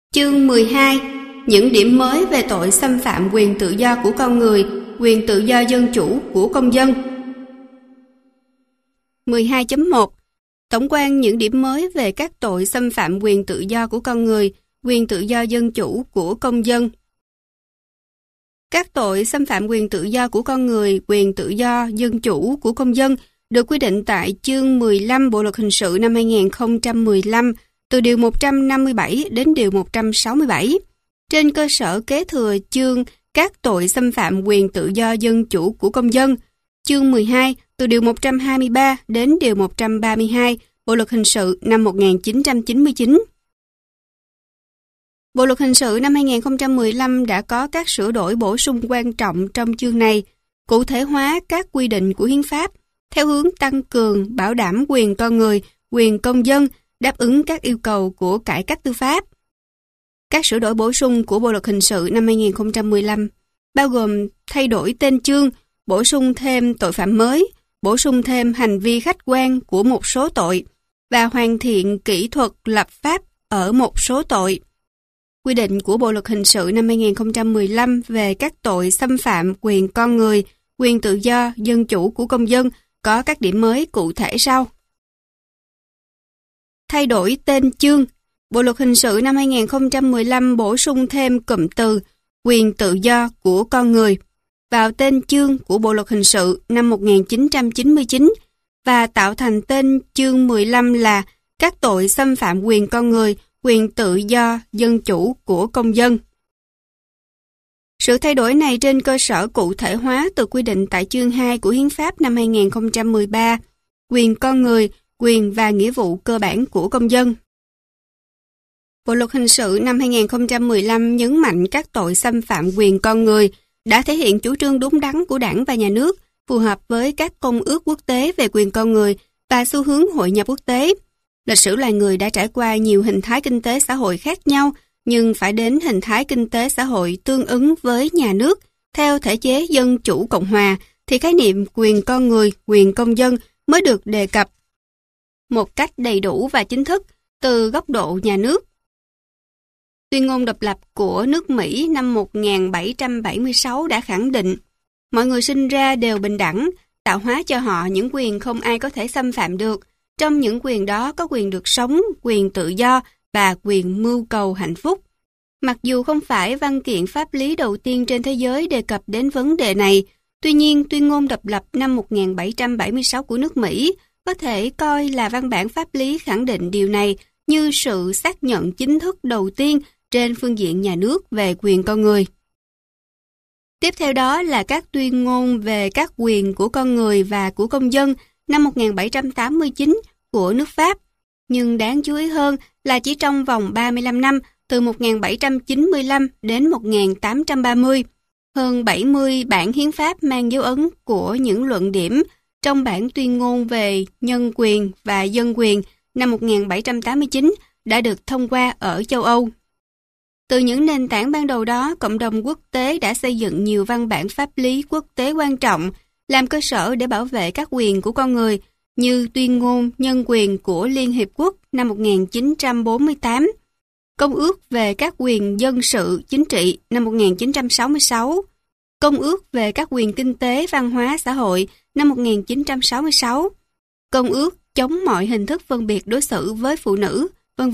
Chương 12. Những điểm mới về tội xâm phạm quyền tự do của con người, quyền tự do dân chủ của công dân. 12.1. Tổng quan những điểm mới về các tội xâm phạm quyền tự do của con người, quyền tự do dân chủ của công dân. Các tội xâm phạm quyền tự do của con người, quyền tự do dân chủ của công dân được quy định tại chương 15 Bộ luật hình sự năm 2015 từ điều 157 đến điều 167. Trên cơ sở kế thừa chương các tội xâm phạm quyền tự do dân chủ của công dân, chương 12 từ điều 123 đến điều 132 Bộ luật hình sự năm 1999. Bộ luật hình sự năm 2015 đã có các sửa đổi bổ sung quan trọng trong chương này, cụ thể hóa các quy định của hiến pháp theo hướng tăng cường bảo đảm quyền con người, quyền công dân, đáp ứng các yêu cầu của cải cách tư pháp. Các sửa đổi bổ sung của Bộ luật hình sự năm 2015 bao gồm thay đổi tên chương, bổ sung thêm tội phạm mới, bổ sung thêm hành vi khách quan của một số tội và hoàn thiện kỹ thuật lập pháp ở một số tội. Quy định của Bộ luật hình sự năm 2015 về các tội xâm phạm quyền con người, quyền tự do, dân chủ của công dân có các điểm mới cụ thể sau. Thay đổi tên chương. Bộ luật hình sự năm 2015 bổ sung thêm cụm từ quyền tự do của con người vào tên chương của Bộ luật hình sự năm 1999 và tạo thành tên chương 15 là các tội xâm phạm quyền con người, quyền tự do, dân chủ của công dân. Sự thay đổi này trên cơ sở cụ thể hóa từ quy định tại chương 2 của Hiến pháp năm 2013, quyền con người, quyền và nghĩa vụ cơ bản của công dân. Bộ luật hình sự năm 2015 nhấn mạnh các tội xâm phạm quyền con người đã thể hiện chủ trương đúng đắn của Đảng và Nhà nước, phù hợp với các công ước quốc tế về quyền con người và xu hướng hội nhập quốc tế. Lịch sử loài người đã trải qua nhiều hình thái kinh tế xã hội khác nhau, nhưng phải đến hình thái kinh tế xã hội tương ứng với nhà nước theo thể chế dân chủ cộng hòa thì khái niệm quyền con người, quyền công dân mới được đề cập một cách đầy đủ và chính thức từ góc độ nhà nước. Tuyên ngôn độc lập của nước Mỹ năm 1776 đã khẳng định mọi người sinh ra đều bình đẳng, tạo hóa cho họ những quyền không ai có thể xâm phạm được. Trong những quyền đó có quyền được sống, quyền tự do và quyền mưu cầu hạnh phúc. Mặc dù không phải văn kiện pháp lý đầu tiên trên thế giới đề cập đến vấn đề này, tuy nhiên tuyên ngôn độc lập năm 1776 của nước Mỹ có thể coi là văn bản pháp lý khẳng định điều này như sự xác nhận chính thức đầu tiên trên phương diện nhà nước về quyền con người. Tiếp theo đó là các tuyên ngôn về các quyền của con người và của công dân năm 1789 của nước Pháp, nhưng đáng chú ý hơn là chỉ trong vòng 35 năm, từ 1795 đến 1830, hơn 70 bản hiến pháp mang dấu ấn của những luận điểm trong bản tuyên ngôn về nhân quyền và dân quyền năm 1789 đã được thông qua ở châu Âu. Từ những nền tảng ban đầu đó, cộng đồng quốc tế đã xây dựng nhiều văn bản pháp lý quốc tế quan trọng làm cơ sở để bảo vệ các quyền của con người như Tuyên ngôn nhân quyền của Liên Hiệp Quốc năm 1948, Công ước về các quyền dân sự chính trị năm 1966, Công ước về các quyền kinh tế văn hóa xã hội năm 1966, Công ước chống mọi hình thức phân biệt đối xử với phụ nữ, v.v.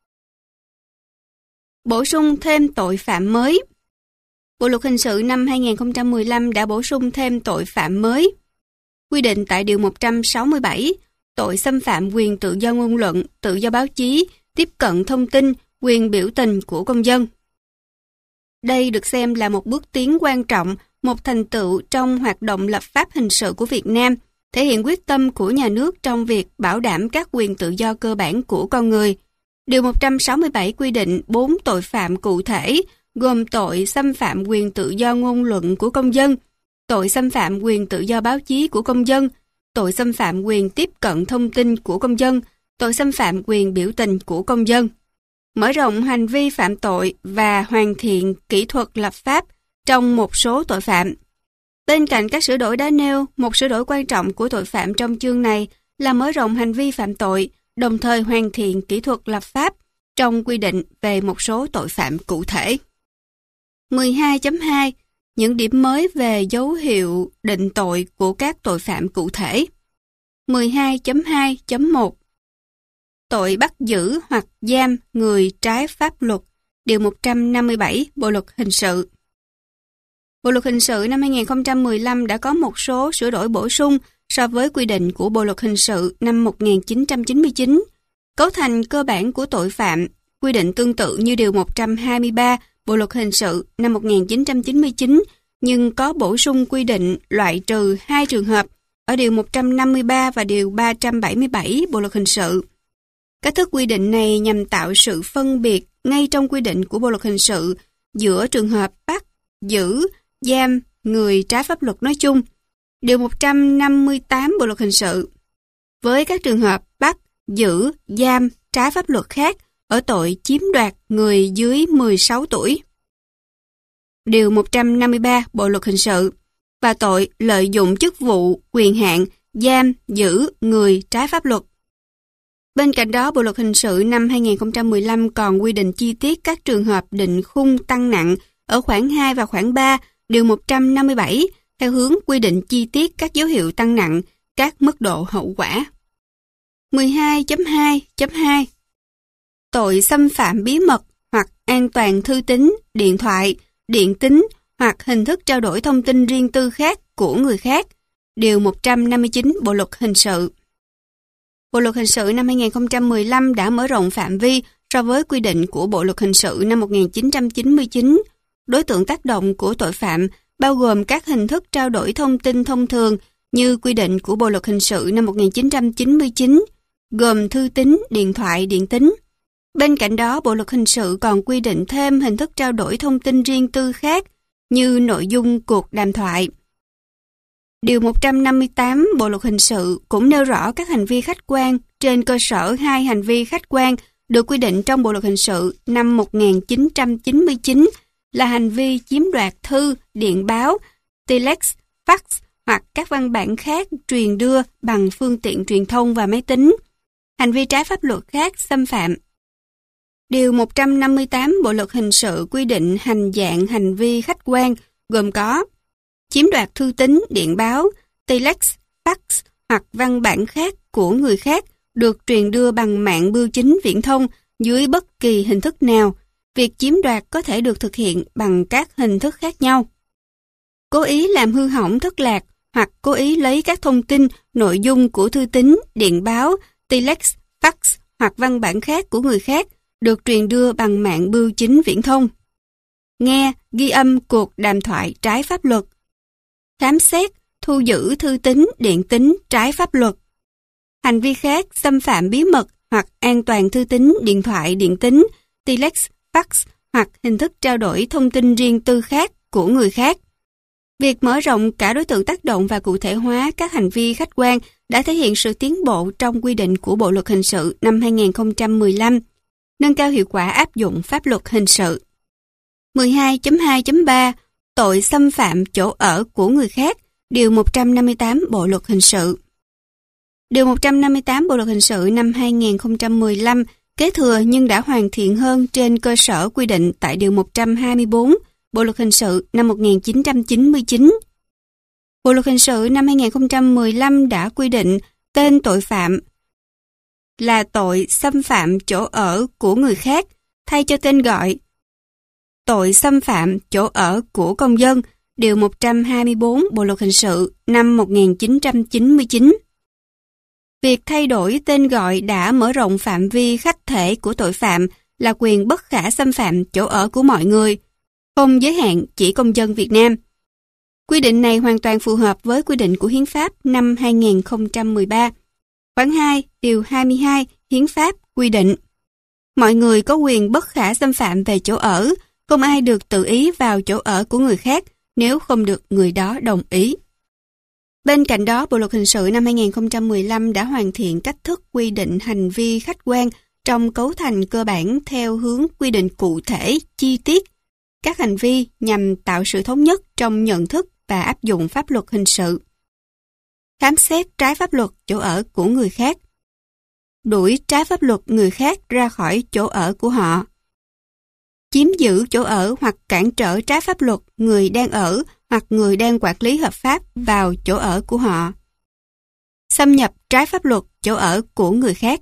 Bổ sung thêm tội phạm mới. Bộ luật hình sự năm 2015 đã bổ sung thêm tội phạm mới. Quy định tại điều 167, tội xâm phạm quyền tự do ngôn luận, tự do báo chí, tiếp cận thông tin, quyền biểu tình của công dân. Đây được xem là một bước tiến quan trọng, một thành tựu trong hoạt động lập pháp hình sự của Việt Nam, thể hiện quyết tâm của nhà nước trong việc bảo đảm các quyền tự do cơ bản của con người. Điều 167 quy định 4 tội phạm cụ thể, gồm tội xâm phạm quyền tự do ngôn luận của công dân, tội xâm phạm quyền tự do báo chí của công dân, tội xâm phạm quyền tiếp cận thông tin của công dân, tội xâm phạm quyền biểu tình của công dân. Mở rộng hành vi phạm tội và hoàn thiện kỹ thuật lập pháp trong một số tội phạm. Bên cạnh các sửa đổi đã nêu, một sửa đổi quan trọng của tội phạm trong chương này là mở rộng hành vi phạm tội, đồng thời hoàn thiện kỹ thuật lập pháp trong quy định về một số tội phạm cụ thể. 12.2. Những điểm mới về dấu hiệu định tội của các tội phạm cụ thể. 12.2.1. Tội bắt giữ hoặc giam người trái pháp luật, Điều 157 Bộ Luật Hình sự. Bộ Luật Hình sự năm 2015 đã có một số sửa đổi bổ sung so với quy định của Bộ Luật Hình sự năm 1999. Cấu thành cơ bản của tội phạm, quy định tương tự như Điều 123 Bộ Luật Hình sự năm 1999, nhưng có bổ sung quy định loại trừ 2 trường hợp ở Điều 153 và Điều 377 Bộ Luật Hình sự. Cách thức quy định này nhằm tạo sự phân biệt ngay trong quy định của Bộ Luật Hình sự giữa trường hợp bắt, giữ, giam người trái pháp luật nói chung, Điều 158 Bộ Luật Hình sự, với các trường hợp bắt, giữ, giam trái pháp luật khác ở tội chiếm đoạt người dưới 16 tuổi, Điều 153 Bộ Luật Hình sự, và tội lợi dụng chức vụ, quyền hạn, giam, giữ người trái pháp luật. Bên cạnh đó, Bộ Luật Hình sự năm 2015 còn quy định chi tiết các trường hợp định khung tăng nặng ở khoản 2 và khoản 3, Điều 157, theo hướng quy định chi tiết các dấu hiệu tăng nặng, các mức độ hậu quả. 12.2.2. Tội xâm phạm bí mật hoặc an toàn thư tín, điện thoại, điện tín hoặc hình thức trao đổi thông tin riêng tư khác của người khác, Điều 159 Bộ Luật Hình sự. Bộ Luật Hình sự năm 2015 đã mở rộng phạm vi so với quy định của Bộ Luật Hình sự năm 1999. Đối tượng tác động của tội phạm bao gồm các hình thức trao đổi thông tin thông thường như quy định của Bộ Luật Hình sự năm 1999, gồm thư tín, điện thoại, điện tín. Bên cạnh đó, Bộ Luật Hình sự còn quy định thêm hình thức trao đổi thông tin riêng tư khác như nội dung cuộc đàm thoại. Điều 158 Bộ Luật Hình sự cũng nêu rõ các hành vi khách quan trên cơ sở 2 hành vi khách quan được quy định trong Bộ Luật Hình sự năm 1999 là hành vi chiếm đoạt thư, điện báo, telex, fax hoặc các văn bản khác truyền đưa bằng phương tiện truyền thông và máy tính. Hành vi trái pháp luật khác xâm phạm. Điều 158 Bộ Luật Hình sự quy định hành dạng hành vi khách quan gồm có chiếm đoạt thư tín, điện báo, telex, fax hoặc văn bản khác của người khác được truyền đưa bằng mạng bưu chính viễn thông dưới bất kỳ hình thức nào. Việc chiếm đoạt có thể được thực hiện bằng các hình thức khác nhau. Cố ý làm hư hỏng, thất lạc hoặc cố ý lấy các thông tin, nội dung của thư tín, điện báo, telex, fax hoặc văn bản khác của người khác được truyền đưa bằng mạng bưu chính viễn thông. Nghe, ghi âm cuộc đàm thoại trái pháp luật. Khám xét, thu giữ thư tín, điện tín trái pháp luật. Hành vi khác xâm phạm bí mật hoặc an toàn thư tín, điện thoại, điện tín, telex, fax hoặc hình thức trao đổi thông tin riêng tư khác của người khác. Việc mở rộng cả đối tượng tác động và cụ thể hóa các hành vi khách quan đã thể hiện sự tiến bộ trong quy định của Bộ Luật Hình sự năm 2015, nâng cao hiệu quả áp dụng pháp luật hình sự. 12.2.3 Tội xâm phạm chỗ ở của người khác, Điều 158 Bộ Luật Hình sự. Điều 158 Bộ Luật Hình sự năm 2015 kế thừa nhưng đã hoàn thiện hơn trên cơ sở quy định tại Điều 124 Bộ Luật Hình sự năm 1999. Bộ Luật Hình sự năm 2015 đã quy định tên tội phạm là tội xâm phạm chỗ ở của người khác, thay cho tên gọi tội xâm phạm chỗ ở của công dân, Điều 124 Bộ Luật Hình sự năm 1999. Việc thay đổi tên gọi đã mở rộng phạm vi khách thể của tội phạm là quyền bất khả xâm phạm chỗ ở của mọi người, không giới hạn chỉ công dân Việt Nam. Quy định này hoàn toàn phù hợp với quy định của Hiến pháp năm 2013. Khoản 2, Điều 22 Hiến pháp quy định mọi người có quyền bất khả xâm phạm về chỗ ở, không ai được tự ý vào chỗ ở của người khác nếu không được người đó đồng ý. Bên cạnh đó, Bộ Luật Hình sự năm 2015 đã hoàn thiện cách thức quy định hành vi khách quan trong cấu thành cơ bản theo hướng quy định cụ thể, chi tiết các hành vi nhằm tạo sự thống nhất trong nhận thức và áp dụng pháp luật hình sự. Khám xét trái pháp luật chỗ ở của người khác. đuổi trái pháp luật người khác ra khỏi chỗ ở của họ. Chiếm giữ chỗ ở hoặc cản trở trái pháp luật người đang ở hoặc người đang quản lý hợp pháp vào chỗ ở của họ. Xâm nhập trái pháp luật chỗ ở của người khác.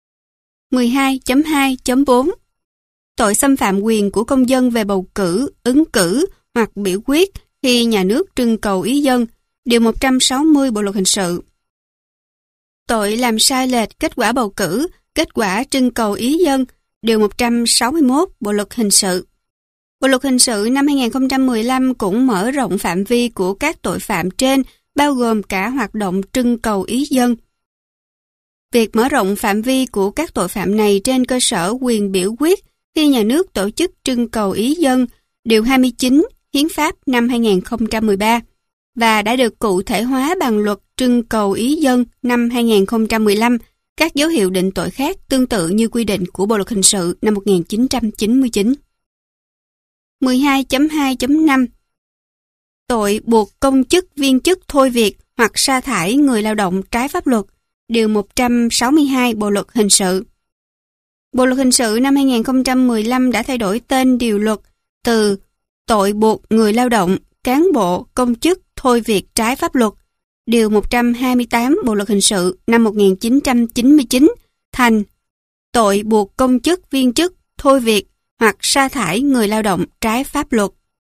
12.2.4 Tội xâm phạm quyền của công dân về bầu cử, ứng cử hoặc biểu quyết khi nhà nước trưng cầu ý dân, Điều 160 Bộ luật hình sự. Tội làm sai lệch kết quả bầu cử, kết quả trưng cầu ý dân, Điều 161 Bộ luật hình sự. Bộ luật hình sự năm 2015 cũng mở rộng phạm vi của các tội phạm trên, bao gồm cả hoạt động trưng cầu ý dân. Việc mở rộng phạm vi của các tội phạm này trên cơ sở quyền biểu quyết khi nhà nước tổ chức trưng cầu ý dân, Điều 29 Hiến pháp năm 2013 và đã được cụ thể hóa bằng luật trưng cầu ý dân năm 2015, các dấu hiệu định tội khác tương tự như quy định của Bộ luật hình sự năm 1999. 12.2.5 Tội buộc công chức viên chức thôi việc hoặc sa thải người lao động trái pháp luật, Điều 162 Bộ luật hình sự. Bộ luật hình sự năm 2015 đã thay đổi tên điều luật từ tội buộc người lao động, cán bộ, công chức thôi việc trái pháp luật, Điều 128 Bộ luật hình sự năm 1999 thành tội buộc công chức viên chức thôi việc hoặc sa thải người lao động trái pháp luật.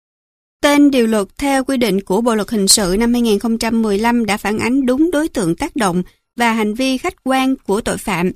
Tên điều luật theo quy định của Bộ luật hình sự năm 2015 đã phản ánh đúng đối tượng tác động và hành vi khách quan của tội phạm.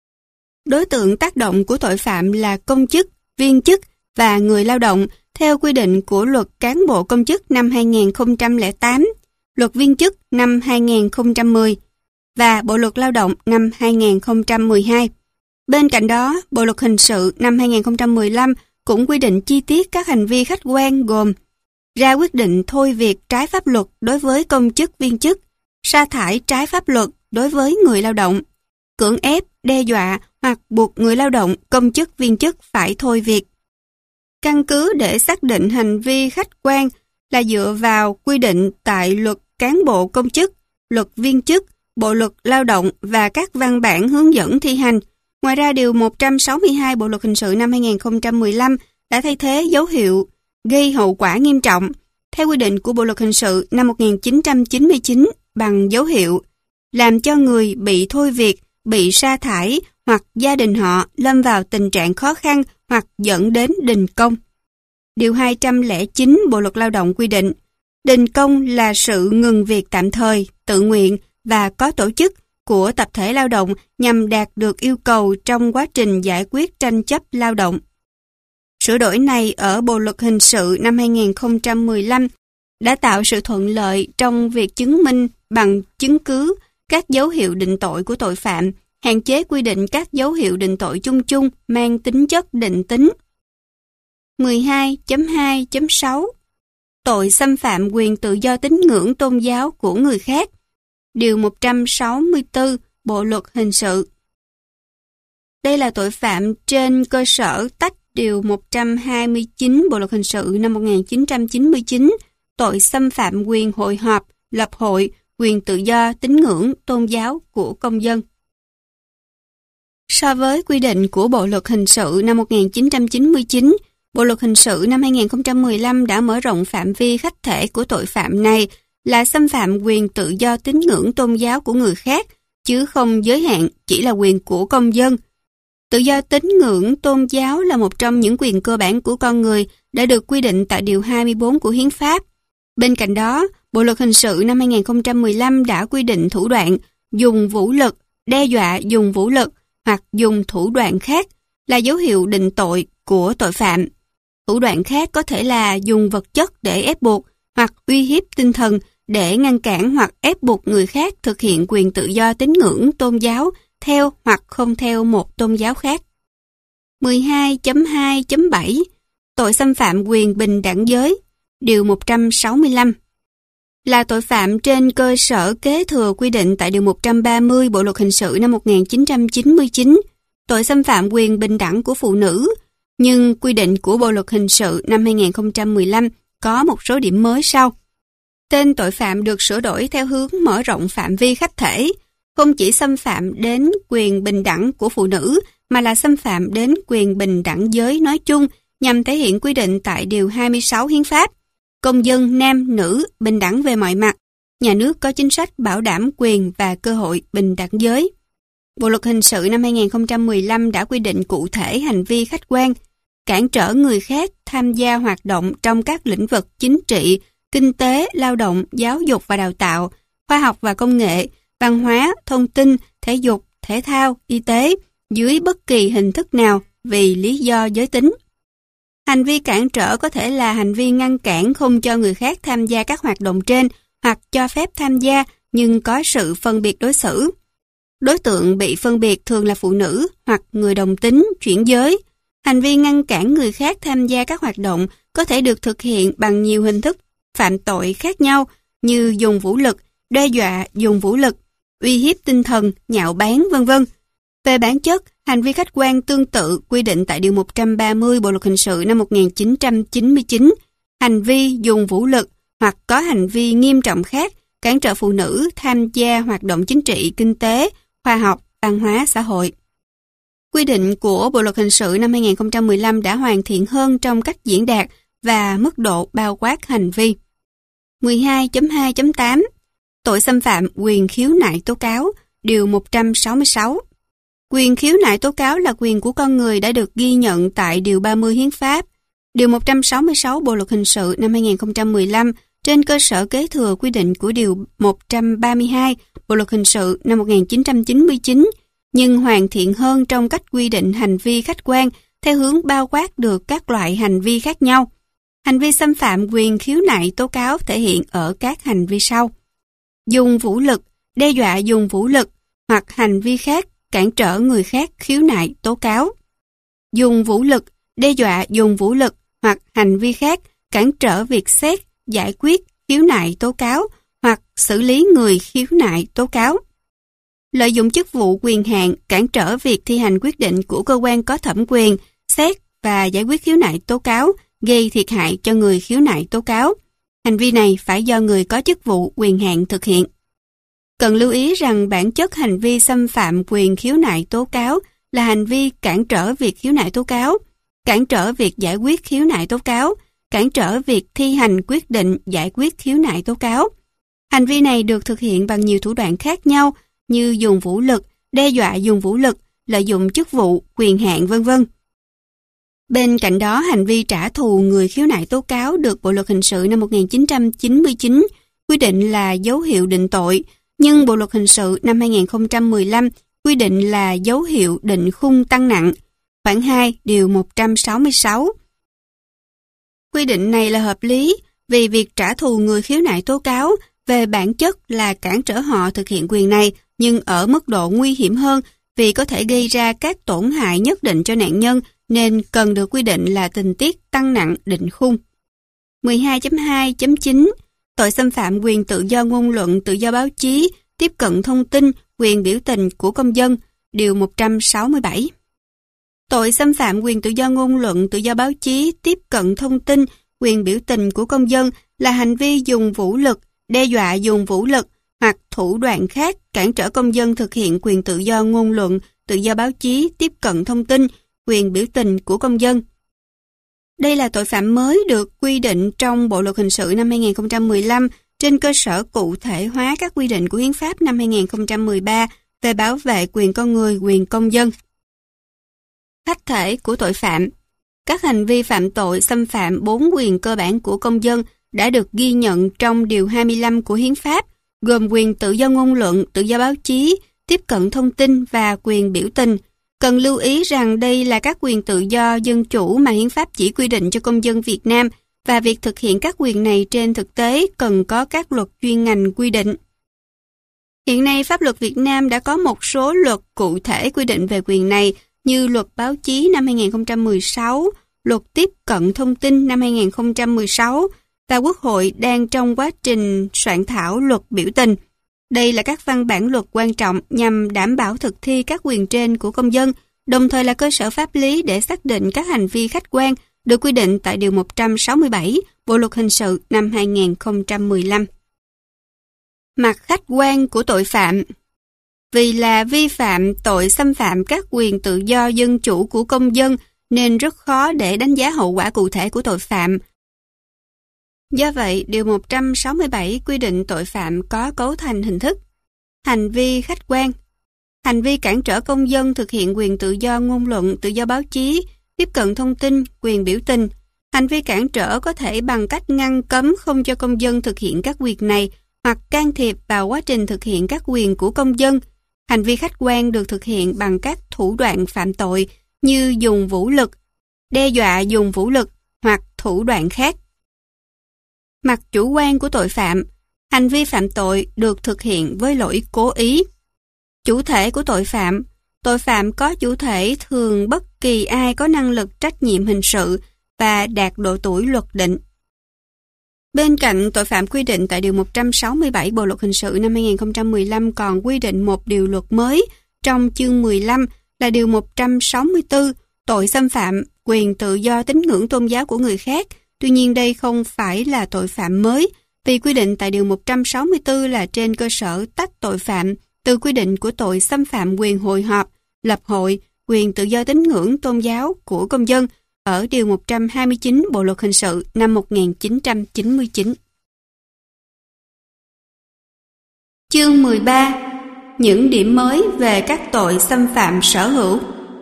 Đối tượng tác động của tội phạm là công chức, viên chức và người lao động theo quy định của Luật Cán bộ công chức năm 2008, Luật Viên chức năm 2010 và Bộ luật Lao động năm 2012. Bên cạnh đó, Bộ luật hình sự năm 2015 cũng quy định chi tiết các hành vi khách quan gồm ra quyết định thôi việc trái pháp luật đối với công chức viên chức, sa thải trái pháp luật đối với người lao động, cưỡng ép, đe dọa hoặc buộc người lao động, công chức viên chức phải thôi việc. Căn cứ để xác định hành vi khách quan là dựa vào quy định tại Luật Cán bộ công chức, Luật Viên chức, Bộ luật Lao động và các văn bản hướng dẫn thi hành. Ngoài ra, Điều 162 Bộ luật hình sự năm 2015 đã thay thế dấu hiệu gây hậu quả nghiêm trọng theo quy định của Bộ luật hình sự năm 1999 bằng dấu hiệu làm cho người bị thôi việc, bị sa thải hoặc gia đình họ lâm vào tình trạng khó khăn hoặc dẫn đến đình công. Điều 209 Bộ luật Lao động quy định đình công là sự ngừng việc tạm thời, tự nguyện và có tổ chức của tập thể lao động nhằm đạt được yêu cầu trong quá trình giải quyết tranh chấp lao động. Sửa đổi này ở Bộ luật hình sự năm 2015 đã tạo sự thuận lợi trong việc chứng minh bằng chứng cứ các dấu hiệu định tội của tội phạm, hạn chế quy định các dấu hiệu định tội chung chung mang tính chất định tính. 12.2.6 Tội xâm phạm quyền tự do tín ngưỡng tôn giáo của người khác, Điều 164 Bộ luật hình sự. Đây là tội phạm trên cơ sở tách Điều 129 Bộ luật hình sự năm 1999, tội xâm phạm quyền hội họp, lập hội, quyền tự do tín ngưỡng tôn giáo của công dân. So với quy định của Bộ luật hình sự năm 1999, Bộ luật hình sự năm 2015 đã mở rộng phạm vi khách thể của tội phạm này là xâm phạm quyền tự do tín ngưỡng tôn giáo của người khác, chứ không giới hạn chỉ là quyền của công dân. Tự do tín ngưỡng tôn giáo là một trong những quyền cơ bản của con người đã được quy định tại Điều 24 của Hiến pháp. Bên cạnh đó, Bộ luật hình sự năm 2015 đã quy định thủ đoạn dùng vũ lực, đe dọa dùng vũ lực hoặc dùng thủ đoạn khác là dấu hiệu định tội của tội phạm. Thủ đoạn khác có thể là dùng vật chất để ép buộc hoặc uy hiếp tinh thần để ngăn cản hoặc ép buộc người khác thực hiện quyền tự do tín ngưỡng tôn giáo theo hoặc không theo một tôn giáo khác. 12.2.7 Tội xâm phạm quyền bình đẳng giới, Điều 165 là tội phạm trên cơ sở kế thừa quy định tại Điều 130 Bộ luật hình sự năm 1999, tội xâm phạm quyền bình đẳng của phụ nữ, nhưng quy định của Bộ luật hình sự năm 2015 có một số điểm mới sau. Tên tội phạm được sửa đổi theo hướng mở rộng phạm vi khách thể, không chỉ xâm phạm đến quyền bình đẳng của phụ nữ, mà là xâm phạm đến quyền bình đẳng giới nói chung, nhằm thể hiện quy định tại Điều 26 Hiến pháp. Công dân nam, nữ, bình đẳng về mọi mặt. Nhà nước có chính sách bảo đảm quyền và cơ hội bình đẳng giới. Bộ Luật Hình sự năm 2015 đã quy định cụ thể hành vi khách quan, cản trở người khác tham gia hoạt động trong các lĩnh vực chính trị, kinh tế, lao động, giáo dục và đào tạo, khoa học và công nghệ, văn hóa, thông tin, thể dục, thể thao, y tế, dưới bất kỳ hình thức nào vì lý do giới tính. Hành vi cản trở có thể là hành vi ngăn cản không cho người khác tham gia các hoạt động trên hoặc cho phép tham gia nhưng có sự phân biệt đối xử. Đối tượng bị phân biệt thường là phụ nữ hoặc người đồng tính, chuyển giới. Hành vi ngăn cản người khác tham gia các hoạt động có thể được thực hiện bằng nhiều hình thức phạm tội khác nhau như dùng vũ lực, đe dọa dùng vũ lực, uy hiếp tinh thần, nhạo báng, v.v. Về bản chất, hành vi khách quan tương tự quy định tại Điều 130 Bộ Luật Hình sự năm 1999, hành vi dùng vũ lực hoặc có hành vi nghiêm trọng khác cản trở phụ nữ tham gia hoạt động chính trị, kinh tế, khoa học, văn hóa, xã hội. Quy định của Bộ Luật Hình sự năm 2015 đã hoàn thiện hơn trong cách diễn đạt và mức độ bao quát hành vi. 12.2.8 Tội xâm phạm quyền khiếu nại tố cáo, Điều 166. Quyền khiếu nại tố cáo là quyền của con người đã được ghi nhận tại Điều 30 Hiến pháp. Điều 166 Bộ Luật Hình sự năm 2015 trên cơ sở kế thừa quy định của Điều 132 Bộ Luật Hình sự năm 1999, nhưng hoàn thiện hơn trong cách quy định hành vi khách quan theo hướng bao quát được các loại hành vi khác nhau. Hành vi xâm phạm quyền khiếu nại tố cáo thể hiện ở các hành vi sau: dùng vũ lực, đe dọa dùng vũ lực hoặc hành vi khác cản trở người khác khiếu nại tố cáo. Dùng vũ lực, đe dọa dùng vũ lực hoặc hành vi khác cản trở việc xét, giải quyết khiếu nại tố cáo hoặc xử lý người khiếu nại tố cáo. Lợi dụng chức vụ quyền hạn cản trở việc thi hành quyết định của cơ quan có thẩm quyền xét và giải quyết khiếu nại tố cáo, gây thiệt hại cho người khiếu nại tố cáo. Hành vi này phải do người có chức vụ quyền hạn thực hiện. Cần lưu ý rằng bản chất hành vi xâm phạm quyền khiếu nại tố cáo là hành vi cản trở việc khiếu nại tố cáo, cản trở việc giải quyết khiếu nại tố cáo, cản trở việc thi hành quyết định giải quyết khiếu nại tố cáo. Hành vi này được thực hiện bằng nhiều thủ đoạn khác nhau như dùng vũ lực, đe dọa dùng vũ lực, lợi dụng chức vụ, quyền hạn, v.v. Bên cạnh đó, hành vi trả thù người khiếu nại tố cáo được Bộ Luật Hình sự năm 1999 quy định là dấu hiệu định tội, nhưng Bộ Luật Hình sự năm 2015 quy định là dấu hiệu định khung tăng nặng. Khoản 2, Điều 166. Quy định này là hợp lý vì việc trả thù người khiếu nại tố cáo về bản chất là cản trở họ thực hiện quyền này, nhưng ở mức độ nguy hiểm hơn vì có thể gây ra các tổn hại nhất định cho nạn nhân, nên cần được quy định là tình tiết tăng nặng định khung. 12.2.9 Tội xâm phạm quyền tự do ngôn luận, tự do báo chí, tiếp cận thông tin, quyền biểu tình của công dân, Điều 167. Tội xâm phạm quyền tự do ngôn luận, tự do báo chí, tiếp cận thông tin, quyền biểu tình của công dân là hành vi dùng vũ lực, đe dọa dùng vũ lực hoặc thủ đoạn khác cản trở công dân thực hiện quyền tự do ngôn luận, tự do báo chí, tiếp cận thông tin, quyền biểu tình của công dân. Đây là tội phạm mới được quy định trong Bộ Luật Hình sự năm 2015 trên cơ sở cụ thể hóa các quy định của Hiến pháp năm 2013 về bảo vệ quyền con người, quyền công dân. Khách thể của tội phạm. Các hành vi phạm tội xâm phạm 4 quyền cơ bản của công dân đã được ghi nhận trong Điều 25 của Hiến pháp, gồm quyền tự do ngôn luận, tự do báo chí, tiếp cận thông tin và quyền biểu tình. Cần lưu ý rằng đây là các quyền tự do dân chủ mà Hiến pháp chỉ quy định cho công dân Việt Nam, và việc thực hiện các quyền này trên thực tế cần có các luật chuyên ngành quy định. Hiện nay, pháp luật Việt Nam đã có một số luật cụ thể quy định về quyền này như Luật Báo chí năm 2016, Luật Tiếp cận thông tin năm 2016 và Quốc hội đang trong quá trình soạn thảo Luật Biểu tình. Đây là các văn bản luật quan trọng nhằm đảm bảo thực thi các quyền trên của công dân, đồng thời là cơ sở pháp lý để xác định các hành vi khách quan được quy định tại Điều 167 Bộ Luật Hình sự năm 2015. Mặt khách quan của tội phạm. Vì là vi phạm tội xâm phạm các quyền tự do dân chủ của công dân nên rất khó để đánh giá hậu quả cụ thể của tội phạm. Do vậy, Điều 167 quy định tội phạm có cấu thành hình thức. Hành vi khách quan. Hành vi cản trở công dân thực hiện quyền tự do ngôn luận, tự do báo chí, tiếp cận thông tin, quyền biểu tình. Hành vi cản trở có thể bằng cách ngăn cấm không cho công dân thực hiện các quyền này hoặc can thiệp vào quá trình thực hiện các quyền của công dân. Hành vi khách quan được thực hiện bằng các thủ đoạn phạm tội như dùng vũ lực, đe dọa dùng vũ lực hoặc thủ đoạn khác. Mặt chủ quan của tội phạm. Hành vi phạm tội được thực hiện với lỗi cố ý. Chủ thể của tội phạm. Tội phạm có chủ thể thường bất kỳ ai có năng lực trách nhiệm hình sự và đạt độ tuổi luật định. Bên cạnh tội phạm quy định tại Điều 167 Bộ Luật Hình sự năm 2015 còn quy định một điều luật mới trong chương 15 là Điều 164, tội xâm phạm quyền tự do tín ngưỡng tôn giáo của người khác. Tuy nhiên đây không phải là tội phạm mới, vì quy định tại Điều 164 là trên cơ sở tách tội phạm từ quy định của tội xâm phạm quyền hội họp, lập hội, quyền tự do tín ngưỡng tôn giáo của công dân ở Điều 129 Bộ Luật Hình sự năm 1999. Chương 13. Những điểm mới về các tội xâm phạm sở hữu.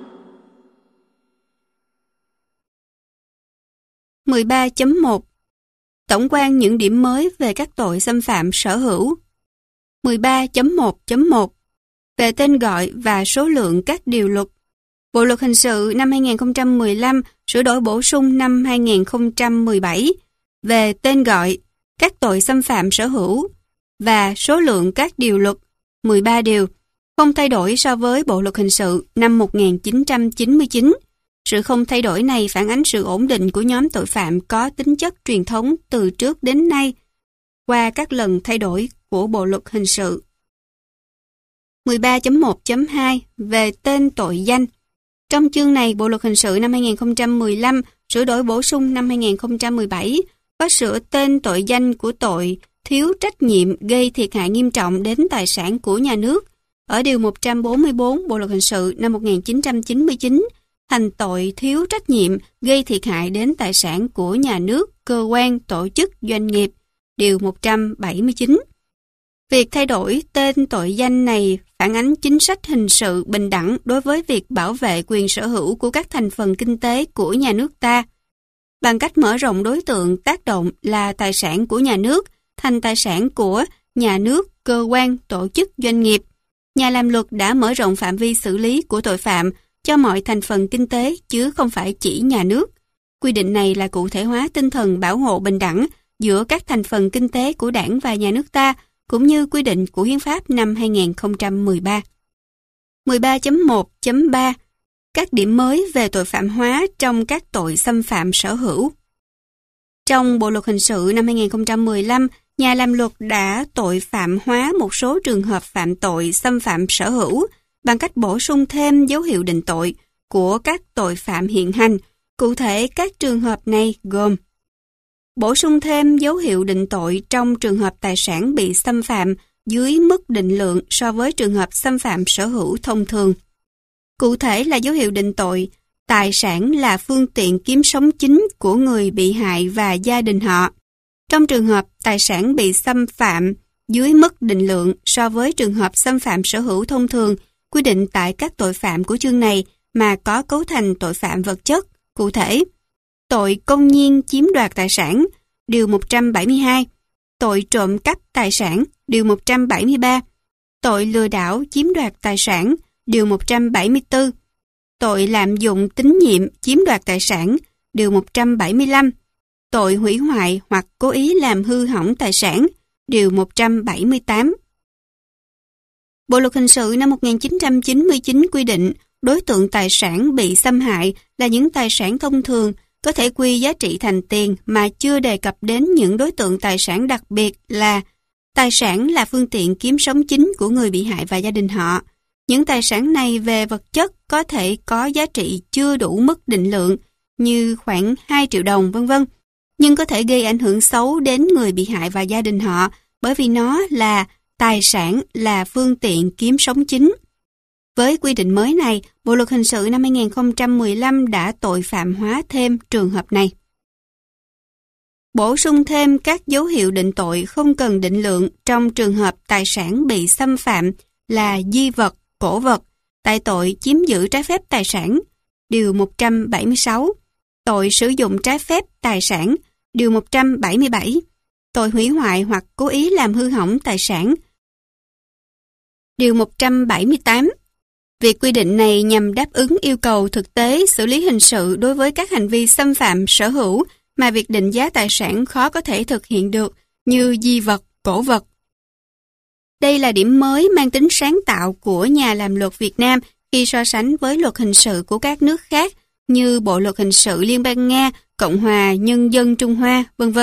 13.1. Tổng quan những điểm mới về các tội xâm phạm sở hữu. 13.1.1. Về tên gọi và số lượng các điều luật. Bộ Luật Hình sự năm 2015 sửa đổi bổ sung năm 2017 về tên gọi, các tội xâm phạm sở hữu và số lượng các điều luật, 13 điều, không thay đổi so với Bộ Luật Hình sự năm 1999. Sự không thay đổi này phản ánh sự ổn định của nhóm tội phạm có tính chất truyền thống từ trước đến nay qua các lần thay đổi của Bộ Luật Hình sự. 13.1.2 về tên tội danh. Trong chương này, Bộ Luật Hình sự năm 2015 sửa đổi bổ sung năm 2017 có sửa tên tội danh của tội thiếu trách nhiệm gây thiệt hại nghiêm trọng đến tài sản của nhà nước ở Điều 144 Bộ Luật Hình sự năm 1999 thành tội thiếu trách nhiệm gây thiệt hại đến tài sản của nhà nước, cơ quan, tổ chức, doanh nghiệp, Điều 179. Việc thay đổi tên tội danh này phản ánh chính sách hình sự bình đẳng đối với việc bảo vệ quyền sở hữu của các thành phần kinh tế của nhà nước ta, bằng cách mở rộng đối tượng tác động là tài sản của nhà nước thành tài sản của nhà nước, cơ quan, tổ chức, doanh nghiệp. Nhà làm luật đã mở rộng phạm vi xử lý của tội phạm cho mọi thành phần kinh tế chứ không phải chỉ nhà nước. Quy định này là cụ thể hóa tinh thần bảo hộ bình đẳng giữa các thành phần kinh tế của Đảng và nhà nước ta, cũng như quy định của Hiến pháp năm 2013. 13.1.3 Các điểm mới về tội phạm hóa trong các tội xâm phạm sở hữu. Trong Bộ Luật Hình sự năm 2015, nhà làm luật đã tội phạm hóa một số trường hợp phạm tội xâm phạm sở hữu bằng cách bổ sung thêm dấu hiệu định tội của các tội phạm hiện hành. Cụ thể, các trường hợp này gồm: bổ sung thêm dấu hiệu định tội trong trường hợp tài sản bị xâm phạm dưới mức định lượng so với trường hợp xâm phạm sở hữu thông thường. Cụ thể là dấu hiệu định tội, tài sản là phương tiện kiếm sống chính của người bị hại và gia đình họ. Trong trường hợp tài sản bị xâm phạm dưới mức định lượng so với trường hợp xâm phạm sở hữu thông thường, quy định tại các tội phạm của chương này mà có cấu thành tội phạm vật chất. Cụ thể, tội công nhiên chiếm đoạt tài sản, Điều 172, tội trộm cắp tài sản, Điều 173, tội lừa đảo chiếm đoạt tài sản, Điều 174, tội lạm dụng tín nhiệm chiếm đoạt tài sản, Điều 175, tội hủy hoại hoặc cố ý làm hư hỏng tài sản, Điều 178. Bộ Luật Hình sự năm 1999 quy định đối tượng tài sản bị xâm hại là những tài sản thông thường có thể quy giá trị thành tiền mà chưa đề cập đến những đối tượng tài sản đặc biệt là tài sản là phương tiện kiếm sống chính của người bị hại và gia đình họ. Những tài sản này về vật chất có thể có giá trị chưa đủ mức định lượng như khoảng 2 triệu đồng v.v. nhưng có thể gây ảnh hưởng xấu đến người bị hại và gia đình họ bởi vì nó là tài sản là phương tiện kiếm sống chính. Với quy định mới này, Bộ luật hình sự năm 2015 đã tội phạm hóa thêm trường hợp này. Bổ sung thêm các dấu hiệu định tội không cần định lượng trong trường hợp tài sản bị xâm phạm là di vật, cổ vật, tại tội chiếm giữ trái phép tài sản, Điều 176, tội sử dụng trái phép tài sản, Điều 177, tội hủy hoại hoặc cố ý làm hư hỏng tài sản, Điều 178. Việc quy định này nhằm đáp ứng yêu cầu thực tế xử lý hình sự đối với các hành vi xâm phạm sở hữu mà việc định giá tài sản khó có thể thực hiện được như di vật, cổ vật. Đây là điểm mới mang tính sáng tạo của nhà làm luật Việt Nam khi so sánh với luật hình sự của các nước khác như Bộ luật hình sự Liên bang Nga, Cộng hòa Nhân dân Trung Hoa, v.v.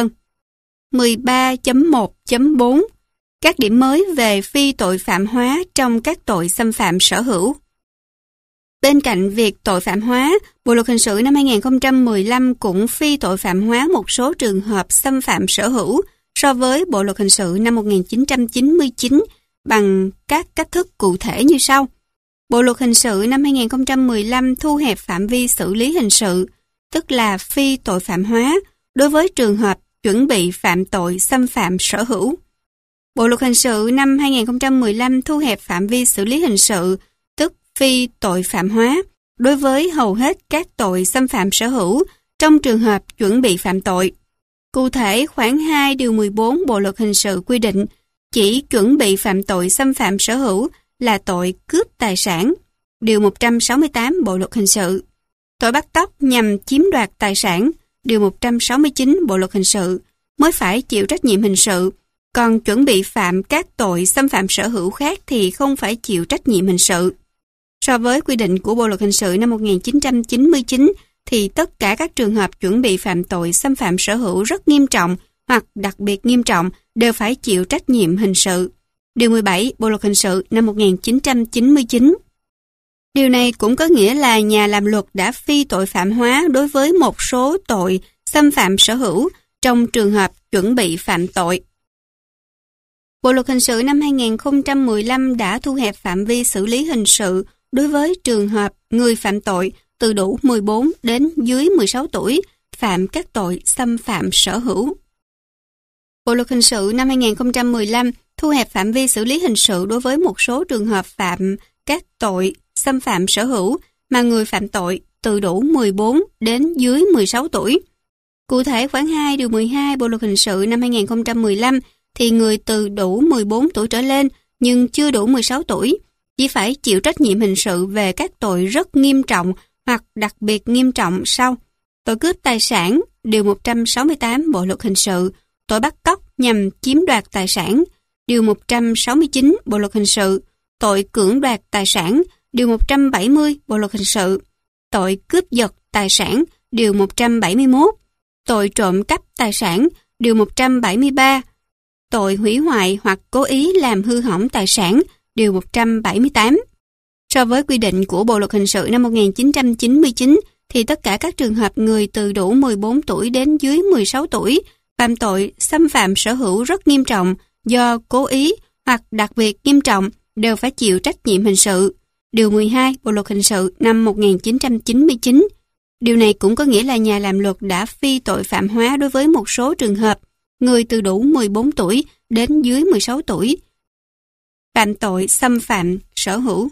13.1.4 Các điểm mới về phi tội phạm hóa trong các tội xâm phạm sở hữu. Bên cạnh việc tội phạm hóa, Bộ luật hình sự năm 2015 cũng phi tội phạm hóa một số trường hợp xâm phạm sở hữu so với Bộ luật hình sự năm 1999 bằng các cách thức cụ thể như sau. Bộ luật hình sự năm 2015 thu hẹp phạm vi xử lý hình sự, tức là phi tội phạm hóa, đối với trường hợp chuẩn bị phạm tội xâm phạm sở hữu. Bộ luật hình sự năm 2015 thu hẹp phạm vi xử lý hình sự, tức phi tội phạm hóa, đối với hầu hết các tội xâm phạm sở hữu trong trường hợp chuẩn bị phạm tội. Cụ thể, khoản 2 điều 14 Bộ luật hình sự quy định chỉ chuẩn bị phạm tội xâm phạm sở hữu là tội cướp tài sản, Điều 168 Bộ luật hình sự. Tội bắt cóc nhằm chiếm đoạt tài sản, Điều 169 Bộ luật hình sự, mới phải chịu trách nhiệm hình sự, còn chuẩn bị phạm các tội xâm phạm sở hữu khác thì không phải chịu trách nhiệm hình sự. So với quy định của Bộ luật hình sự năm 1999 thì tất cả các trường hợp chuẩn bị phạm tội xâm phạm sở hữu rất nghiêm trọng hoặc đặc biệt nghiêm trọng đều phải chịu trách nhiệm hình sự. Điều 17 Bộ luật hình sự năm 1999. Điều này cũng có nghĩa là nhà làm luật đã phi tội phạm hóa đối với một số tội xâm phạm sở hữu trong trường hợp chuẩn bị phạm tội. Bộ luật hình sự năm 2015 đã thu hẹp phạm vi xử lý hình sự đối với trường hợp người phạm tội từ đủ 14 đến dưới 16 tuổi phạm các tội xâm phạm sở hữu. Bộ luật hình sự năm 2015 thu hẹp phạm vi xử lý hình sự đối với một số trường hợp phạm các tội xâm phạm sở hữu mà người phạm tội từ đủ 14 đến dưới 16 tuổi. Cụ thể, khoản 2 điều 12 Bộ luật hình sự năm 2015 thì người từ đủ 14 tuổi trở lên nhưng chưa đủ 16 tuổi chỉ phải chịu trách nhiệm hình sự về các tội rất nghiêm trọng hoặc đặc biệt nghiêm trọng sau: tội cướp tài sản, Điều 168 Bộ luật hình sự; tội bắt cóc nhằm chiếm đoạt tài sản, Điều 169 Bộ luật hình sự; tội cưỡng đoạt tài sản, Điều 170 Bộ luật hình sự; tội cướp giật tài sản, Điều 171; tội trộm cắp tài sản, Điều 173; tội hủy hoại hoặc cố ý làm hư hỏng tài sản, Điều 178. So với quy định của Bộ luật hình sự năm 1999 thì tất cả các trường hợp người từ đủ 14 tuổi đến dưới 16 tuổi phạm tội xâm phạm sở hữu rất nghiêm trọng do cố ý hoặc đặc biệt nghiêm trọng đều phải chịu trách nhiệm hình sự, Điều 12 Bộ luật hình sự năm 1999. Điều này cũng có nghĩa là nhà làm luật đã phi tội phạm hóa đối với một số trường hợp người từ đủ 14 tuổi đến dưới 16 tuổi phạm tội xâm phạm sở hữu.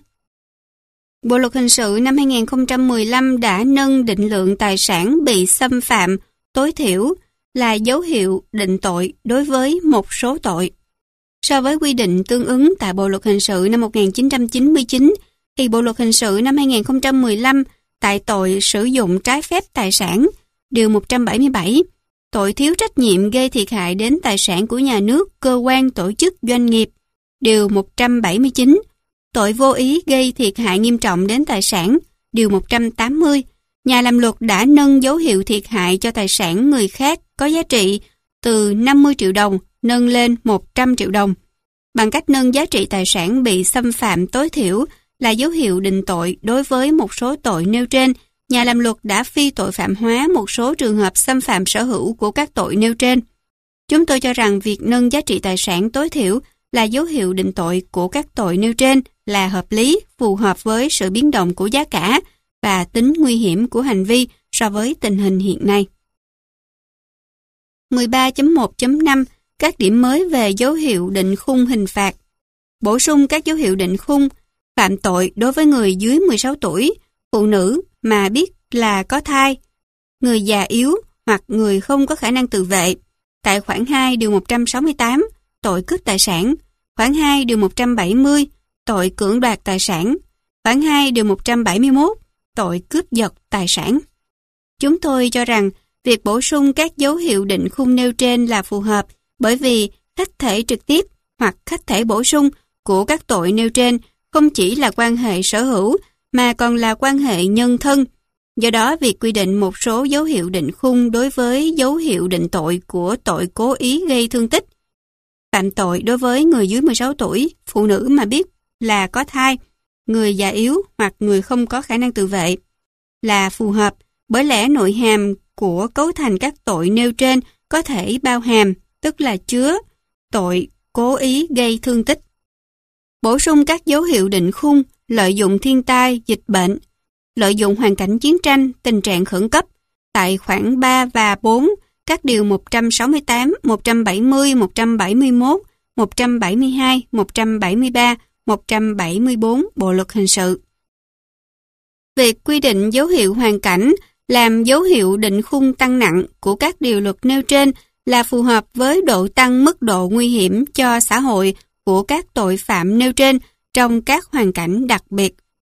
Bộ luật hình sự năm 2015 đã nâng định lượng tài sản bị xâm phạm tối thiểu là dấu hiệu định tội đối với một số tội. So với quy định tương ứng tại Bộ luật hình sự năm 1999 thì Bộ luật hình sự năm 2015 tại tội sử dụng trái phép tài sản, Điều 177, tội thiếu trách nhiệm gây thiệt hại đến tài sản của nhà nước, cơ quan, tổ chức, doanh nghiệp, Điều 179, tội vô ý gây thiệt hại nghiêm trọng đến tài sản, Điều 180, nhà làm luật đã nâng dấu hiệu thiệt hại cho tài sản người khác có giá trị từ 50 triệu đồng nâng lên 100 triệu đồng. Bằng cách nâng giá trị tài sản bị xâm phạm tối thiểu là dấu hiệu định tội đối với một số tội nêu trên, nhà làm luật đã phi tội phạm hóa một số trường hợp xâm phạm sở hữu của các tội nêu trên. Chúng tôi cho rằng việc nâng giá trị tài sản tối thiểu là dấu hiệu định tội của các tội nêu trên là hợp lý, phù hợp với sự biến động của giá cả và tính nguy hiểm của hành vi so với tình hình hiện nay. 13.1.5 Các điểm mới về dấu hiệu định khung hình phạt. Bổ sung các dấu hiệu định khung phạm tội đối với người dưới 16 tuổi, phụ nữ mà biết là có thai, người già yếu hoặc người không có khả năng tự vệ. Tại khoản 2 điều 168, tội cướp tài sản, khoản 2 điều 170, tội cưỡng đoạt tài sản, khoản 2 điều 171, tội cướp giật tài sản. Chúng tôi cho rằng việc bổ sung các dấu hiệu định khung nêu trên là phù hợp bởi vì khách thể trực tiếp hoặc khách thể bổ sung của các tội nêu trên không chỉ là quan hệ sở hữu mà còn là quan hệ nhân thân. Do đó, việc quy định một số dấu hiệu định khung đối với dấu hiệu định tội của tội cố ý gây thương tích, phạm tội đối với người dưới 16 tuổi, phụ nữ mà biết là có thai, người già yếu hoặc người không có khả năng tự vệ là phù hợp, bởi lẽ nội hàm của cấu thành các tội nêu trên có thể bao hàm, tức là chứa, tội cố ý gây thương tích. Bổ sung các dấu hiệu định khung, lợi dụng thiên tai, dịch bệnh, lợi dụng hoàn cảnh chiến tranh, tình trạng khẩn cấp, tại khoản 3 và 4, các điều 168, 170, 171, 172, 173, 174 Bộ Luật Hình sự. Việc quy định dấu hiệu hoàn cảnh làm dấu hiệu định khung tăng nặng của các điều luật nêu trên là phù hợp với độ tăng mức độ nguy hiểm cho xã hội của các tội phạm nêu trên trong các hoàn cảnh đặc biệt.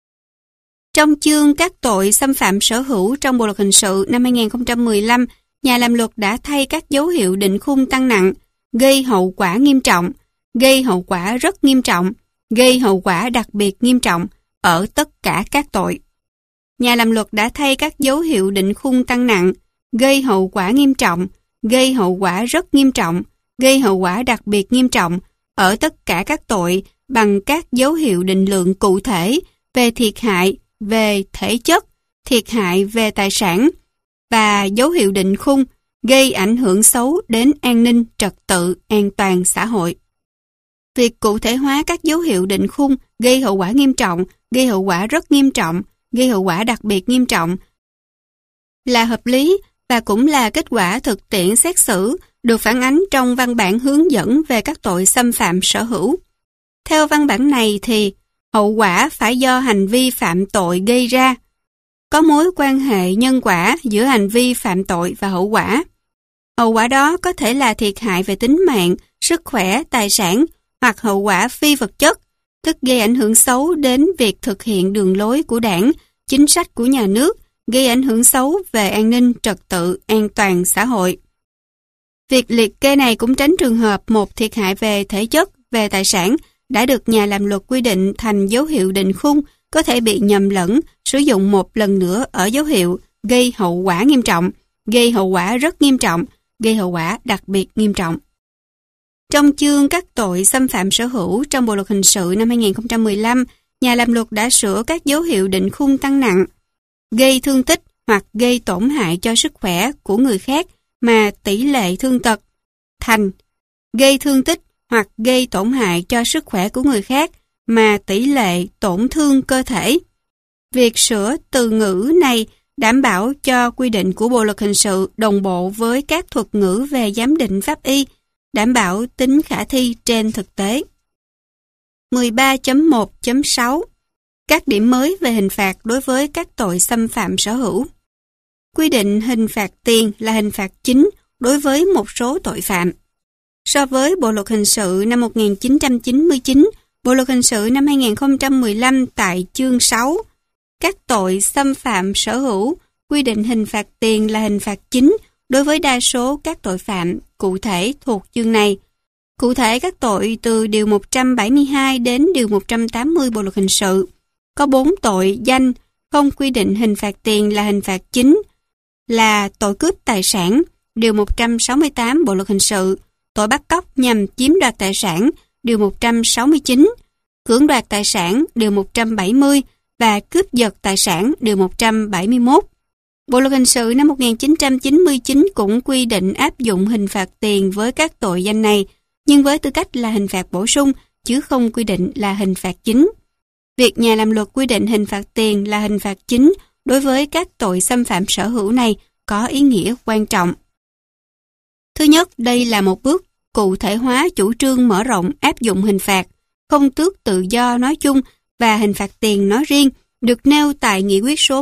Trong chương các tội xâm phạm sở hữu trong Bộ Luật Hình sự năm 2015, nhà làm luật đã thay các dấu hiệu định khung tăng nặng, gây hậu quả nghiêm trọng, gây hậu quả rất nghiêm trọng, gây hậu quả đặc biệt nghiêm trọng ở tất cả các tội. Nhà làm luật đã thay các dấu hiệu định khung tăng nặng, gây hậu quả nghiêm trọng, gây hậu quả rất nghiêm trọng, gây hậu quả đặc biệt nghiêm trọng ở tất cả các tội bằng các dấu hiệu định lượng cụ thể về thiệt hại về thể chất, thiệt hại về tài sản và dấu hiệu định khung gây ảnh hưởng xấu đến an ninh, trật tự, an toàn xã hội. Việc cụ thể hóa các dấu hiệu định khung gây hậu quả nghiêm trọng, gây hậu quả rất nghiêm trọng, gây hậu quả đặc biệt nghiêm trọng là hợp lý và cũng là kết quả thực tiễn xét xử được phản ánh trong văn bản hướng dẫn về các tội xâm phạm sở hữu. Theo văn bản này thì hậu quả phải do hành vi phạm tội gây ra, có mối quan hệ nhân quả giữa hành vi phạm tội và hậu quả. Hậu quả đó có thể là thiệt hại về tính mạng, sức khỏe, tài sản hoặc hậu quả phi vật chất, tức gây ảnh hưởng xấu đến việc thực hiện đường lối của đảng, chính sách của nhà nước, gây ảnh hưởng xấu về an ninh, trật tự, an toàn xã hội. Việc liệt kê này cũng tránh trường hợp một thiệt hại về thể chất, về tài sản đã được nhà làm luật quy định thành dấu hiệu định khung có thể bị nhầm lẫn sử dụng một lần nữa ở dấu hiệu gây hậu quả nghiêm trọng, gây hậu quả rất nghiêm trọng, gây hậu quả đặc biệt nghiêm trọng. Trong chương các tội xâm phạm sở hữu trong Bộ Luật Hình sự năm 2015, nhà làm luật đã sửa các dấu hiệu định khung tăng nặng, gây thương tích hoặc gây tổn hại cho sức khỏe của người khác mà tỷ lệ thương tật thành gây thương tích hoặc gây tổn hại cho sức khỏe của người khác mà tỷ lệ tổn thương cơ thể. Việc sửa từ ngữ này đảm bảo cho quy định của Bộ Luật Hình sự đồng bộ với các thuật ngữ về giám định pháp y, đảm bảo tính khả thi trên thực tế. 13.1.6 Các điểm mới về hình phạt đối với các tội xâm phạm sở hữu. Quy định hình phạt tiền là hình phạt chính đối với một số tội phạm. So với Bộ Luật Hình sự năm 1999, Bộ Luật Hình sự năm 2015 tại chương 6, các tội xâm phạm sở hữu quy định hình phạt tiền là hình phạt chính đối với đa số các tội phạm cụ thể thuộc chương này. Cụ thể các tội từ điều 172 đến điều 180 Bộ Luật Hình sự có 4 tội danh không quy định hình phạt tiền là hình phạt chính là tội cướp tài sản, điều 168 Bộ Luật Hình sự, tội bắt cóc nhằm chiếm đoạt tài sản, điều 169, cưỡng đoạt tài sản, điều 170 và cướp giật tài sản, điều 171. Bộ Luật Hình sự năm 1999 cũng quy định áp dụng hình phạt tiền với các tội danh này, nhưng với tư cách là hình phạt bổ sung, chứ không quy định là hình phạt chính. Việc nhà làm luật quy định hình phạt tiền là hình phạt chính đối với các tội xâm phạm sở hữu này có ý nghĩa quan trọng. Thứ nhất, đây là một bước cụ thể hóa chủ trương mở rộng áp dụng hình phạt, không tước tự do nói chung và hình phạt tiền nói riêng, được nêu tại Nghị quyết số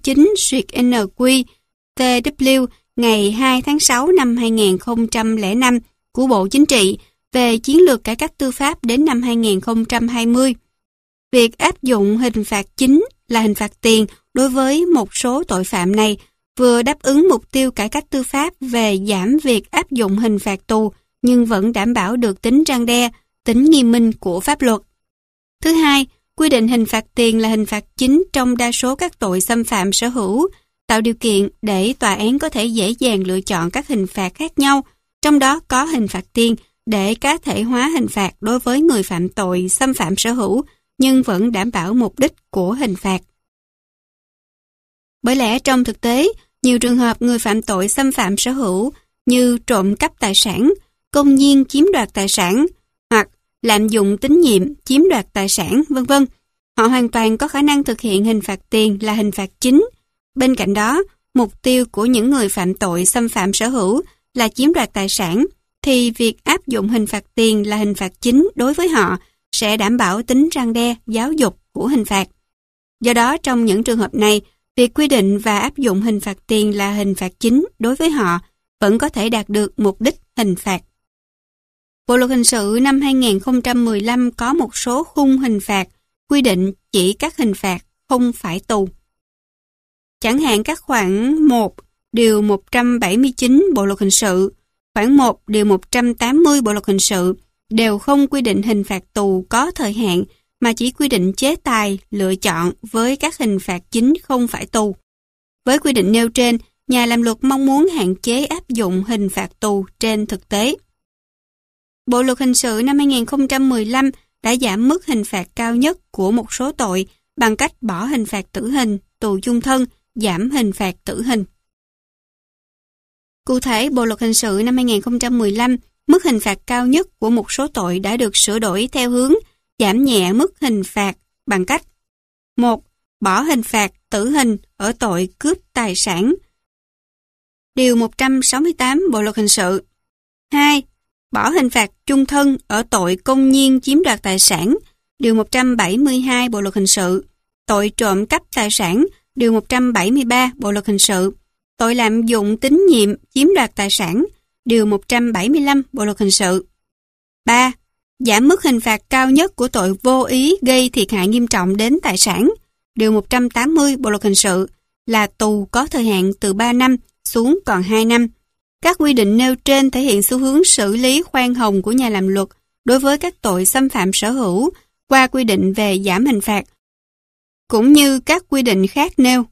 49/NQ-TW ngày 2 tháng 6 năm 2005 của Bộ Chính trị về chiến lược cải cách tư pháp đến năm 2020. Việc áp dụng hình phạt chính là hình phạt tiền đối với một số tội phạm này vừa đáp ứng mục tiêu cải cách tư pháp về giảm việc áp dụng hình phạt tù nhưng vẫn đảm bảo được tính răn đe, tính nghiêm minh của pháp luật. Thứ hai, quy định hình phạt tiền là hình phạt chính trong đa số các tội xâm phạm sở hữu, tạo điều kiện để tòa án có thể dễ dàng lựa chọn các hình phạt khác nhau, trong đó có hình phạt tiền để cá thể hóa hình phạt đối với người phạm tội xâm phạm sở hữu nhưng vẫn đảm bảo mục đích của hình phạt. Bởi lẽ trong thực tế, nhiều trường hợp người phạm tội xâm phạm sở hữu như trộm cắp tài sản, công nhiên chiếm đoạt tài sản hoặc lạm dụng tín nhiệm chiếm đoạt tài sản, v.v. Họ hoàn toàn có khả năng thực hiện hình phạt tiền là hình phạt chính. Bên cạnh đó, mục tiêu của những người phạm tội xâm phạm sở hữu là chiếm đoạt tài sản, thì việc áp dụng hình phạt tiền là hình phạt chính đối với họ sẽ đảm bảo tính răn đe, giáo dục của hình phạt. Do đó, trong những trường hợp này, việc quy định và áp dụng hình phạt tiền là hình phạt chính đối với họ vẫn có thể đạt được mục đích hình phạt. Bộ luật hình sự năm 2015 có một số khung hình phạt quy định chỉ các hình phạt không phải tù. Chẳng hạn các khoản 1 điều 179 Bộ luật hình sự, khoản 1 điều 180 Bộ luật hình sự đều không quy định hình phạt tù có thời hạn mà chỉ quy định chế tài, lựa chọn với các hình phạt chính không phải tù. Với quy định nêu trên, nhà làm luật mong muốn hạn chế áp dụng hình phạt tù trên thực tế. Bộ luật hình sự năm 2015 đã giảm mức hình phạt cao nhất của một số tội bằng cách bỏ hình phạt tử hình, tù chung thân, giảm hình phạt tử hình. Cụ thể, Bộ luật hình sự năm 2015, mức hình phạt cao nhất của một số tội đã được sửa đổi theo hướng giảm nhẹ mức hình phạt bằng cách: 1. Bỏ hình phạt tử hình ở tội cướp tài sản, điều 168 Bộ luật hình sự. 2. Bỏ hình phạt chung thân ở tội công nhiên chiếm đoạt tài sản, điều 172 Bộ luật hình sự, tội trộm cắp tài sản, điều 173 Bộ luật hình sự, tội lạm dụng tín nhiệm chiếm đoạt tài sản, điều 175 Bộ luật hình sự. 3. Giảm mức hình phạt cao nhất của tội vô ý gây thiệt hại nghiêm trọng đến tài sản, điều 180 Bộ luật hình sự, là tù có thời hạn từ 3 năm xuống còn 2 năm. Các quy định nêu trên thể hiện xu hướng xử lý khoan hồng của nhà làm luật đối với các tội xâm phạm sở hữu qua quy định về giảm hình phạt, cũng như các quy định khác nêu.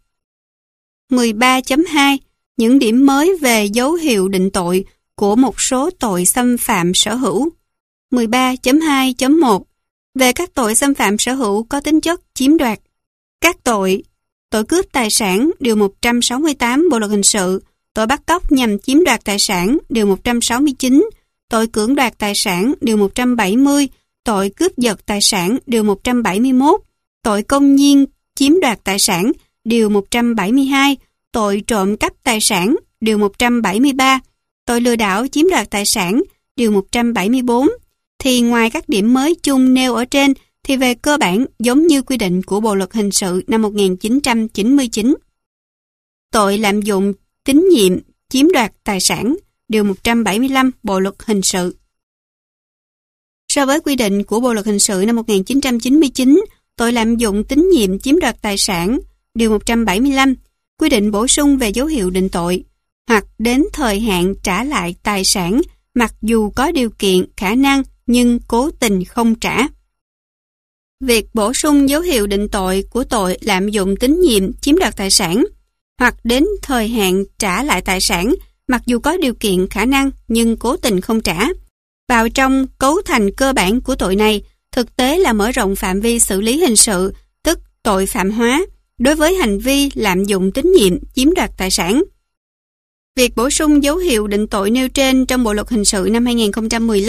13.2. Những điểm mới về dấu hiệu định tội của một số tội xâm phạm sở hữu. 13.2.1. Về các tội xâm phạm sở hữu có tính chất chiếm đoạt. Các tội cướp tài sản, điều 168 Bộ luật hình sự, tội bắt cóc nhằm chiếm đoạt tài sản, điều 169, tội cưỡng đoạt tài sản, điều 170, tội cướp giật tài sản, điều 171, tội công nhiên chiếm đoạt tài sản, điều 172, tội trộm cắp tài sản, điều 173, tội lừa đảo chiếm đoạt tài sản, điều 174, thì ngoài các điểm mới chung nêu ở trên thì về cơ bản giống như quy định của Bộ luật hình sự năm 1999. Tội lạm dụng tín nhiệm chiếm đoạt tài sản, điều 175 Bộ luật hình sự. So với quy định của Bộ luật hình sự năm 1999, tội lạm dụng tín nhiệm chiếm đoạt tài sản, điều 175, quy định bổ sung về dấu hiệu định tội, hoặc đến thời hạn trả lại tài sản mặc dù có điều kiện khả năng nhưng cố tình không trả. Việc bổ sung dấu hiệu định tội của tội lạm dụng tín nhiệm chiếm đoạt tài sản hoặc đến thời hạn trả lại tài sản mặc dù có điều kiện khả năng nhưng cố tình không trả vào trong cấu thành cơ bản của tội này thực tế là mở rộng phạm vi xử lý hình sự, tức tội phạm hóa, đối với hành vi lạm dụng tín nhiệm chiếm đoạt tài sản. Việc bổ sung dấu hiệu định tội nêu trên trong Bộ luật hình sự năm 2015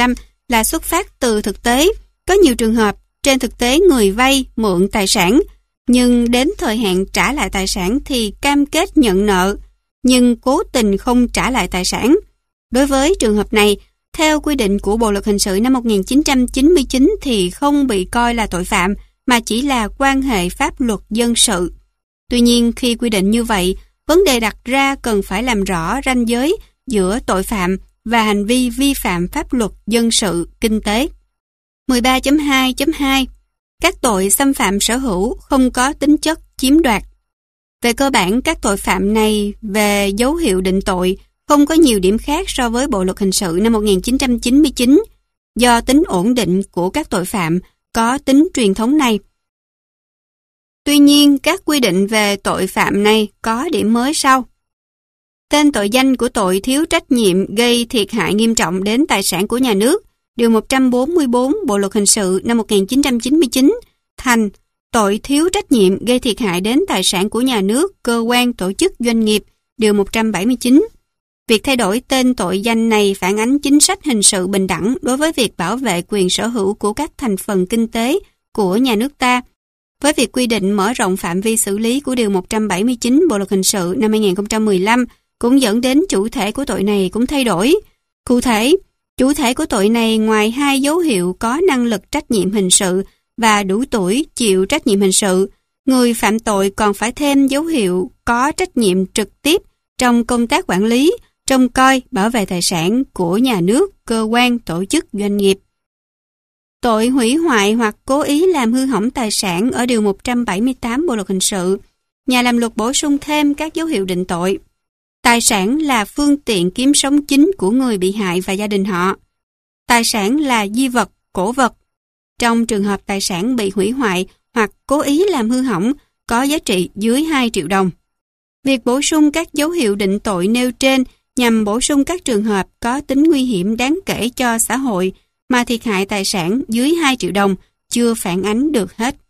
là xuất phát từ thực tế. Có nhiều trường hợp, trên thực tế người vay mượn tài sản, nhưng đến thời hạn trả lại tài sản thì cam kết nhận nợ, nhưng cố tình không trả lại tài sản. Đối với trường hợp này, theo quy định của Bộ Luật Hình sự năm 1999 thì không bị coi là tội phạm, mà chỉ là quan hệ pháp luật dân sự. Tuy nhiên, khi quy định như vậy, vấn đề đặt ra cần phải làm rõ ranh giới giữa tội phạm và hành vi vi phạm pháp luật dân sự, kinh tế. 13.2.2 Các tội xâm phạm sở hữu không có tính chất chiếm đoạt. Về cơ bản, các tội phạm này về dấu hiệu định tội không có nhiều điểm khác so với Bộ Luật Hình sự năm 1999 do tính ổn định của các tội phạm có tính truyền thống này. Tuy nhiên, các quy định về tội phạm này có điểm mới sau. Tên tội danh của tội thiếu trách nhiệm gây thiệt hại nghiêm trọng đến tài sản của nhà nước, Điều 144 Bộ Luật Hình sự năm 1999 thành tội thiếu trách nhiệm gây thiệt hại đến tài sản của nhà nước, cơ quan, tổ chức, doanh nghiệp, Điều 179. Việc thay đổi tên tội danh này phản ánh chính sách hình sự bình đẳng đối với việc bảo vệ quyền sở hữu của các thành phần kinh tế của nhà nước ta, với việc quy định mở rộng phạm vi xử lý của Điều 179 Bộ Luật Hình sự năm 2015 cũng dẫn đến chủ thể của tội này cũng thay đổi. Cụ thể, chủ thể của tội này ngoài hai dấu hiệu có năng lực trách nhiệm hình sự và đủ tuổi chịu trách nhiệm hình sự, người phạm tội còn phải thêm dấu hiệu có trách nhiệm trực tiếp trong công tác quản lý, trông coi, bảo vệ tài sản của nhà nước, cơ quan, tổ chức, doanh nghiệp. Tội hủy hoại hoặc cố ý làm hư hỏng tài sản ở Điều 178 Bộ Luật Hình sự, nhà làm luật bổ sung thêm các dấu hiệu định tội. Tài sản là phương tiện kiếm sống chính của người bị hại và gia đình họ. Tài sản là di vật, cổ vật. Trong trường hợp tài sản bị hủy hoại hoặc cố ý làm hư hỏng có giá trị dưới 2 triệu đồng. Việc bổ sung các dấu hiệu định tội nêu trên nhằm bổ sung các trường hợp có tính nguy hiểm đáng kể cho xã hội mà thiệt hại tài sản dưới 2 triệu đồng chưa phản ánh được hết.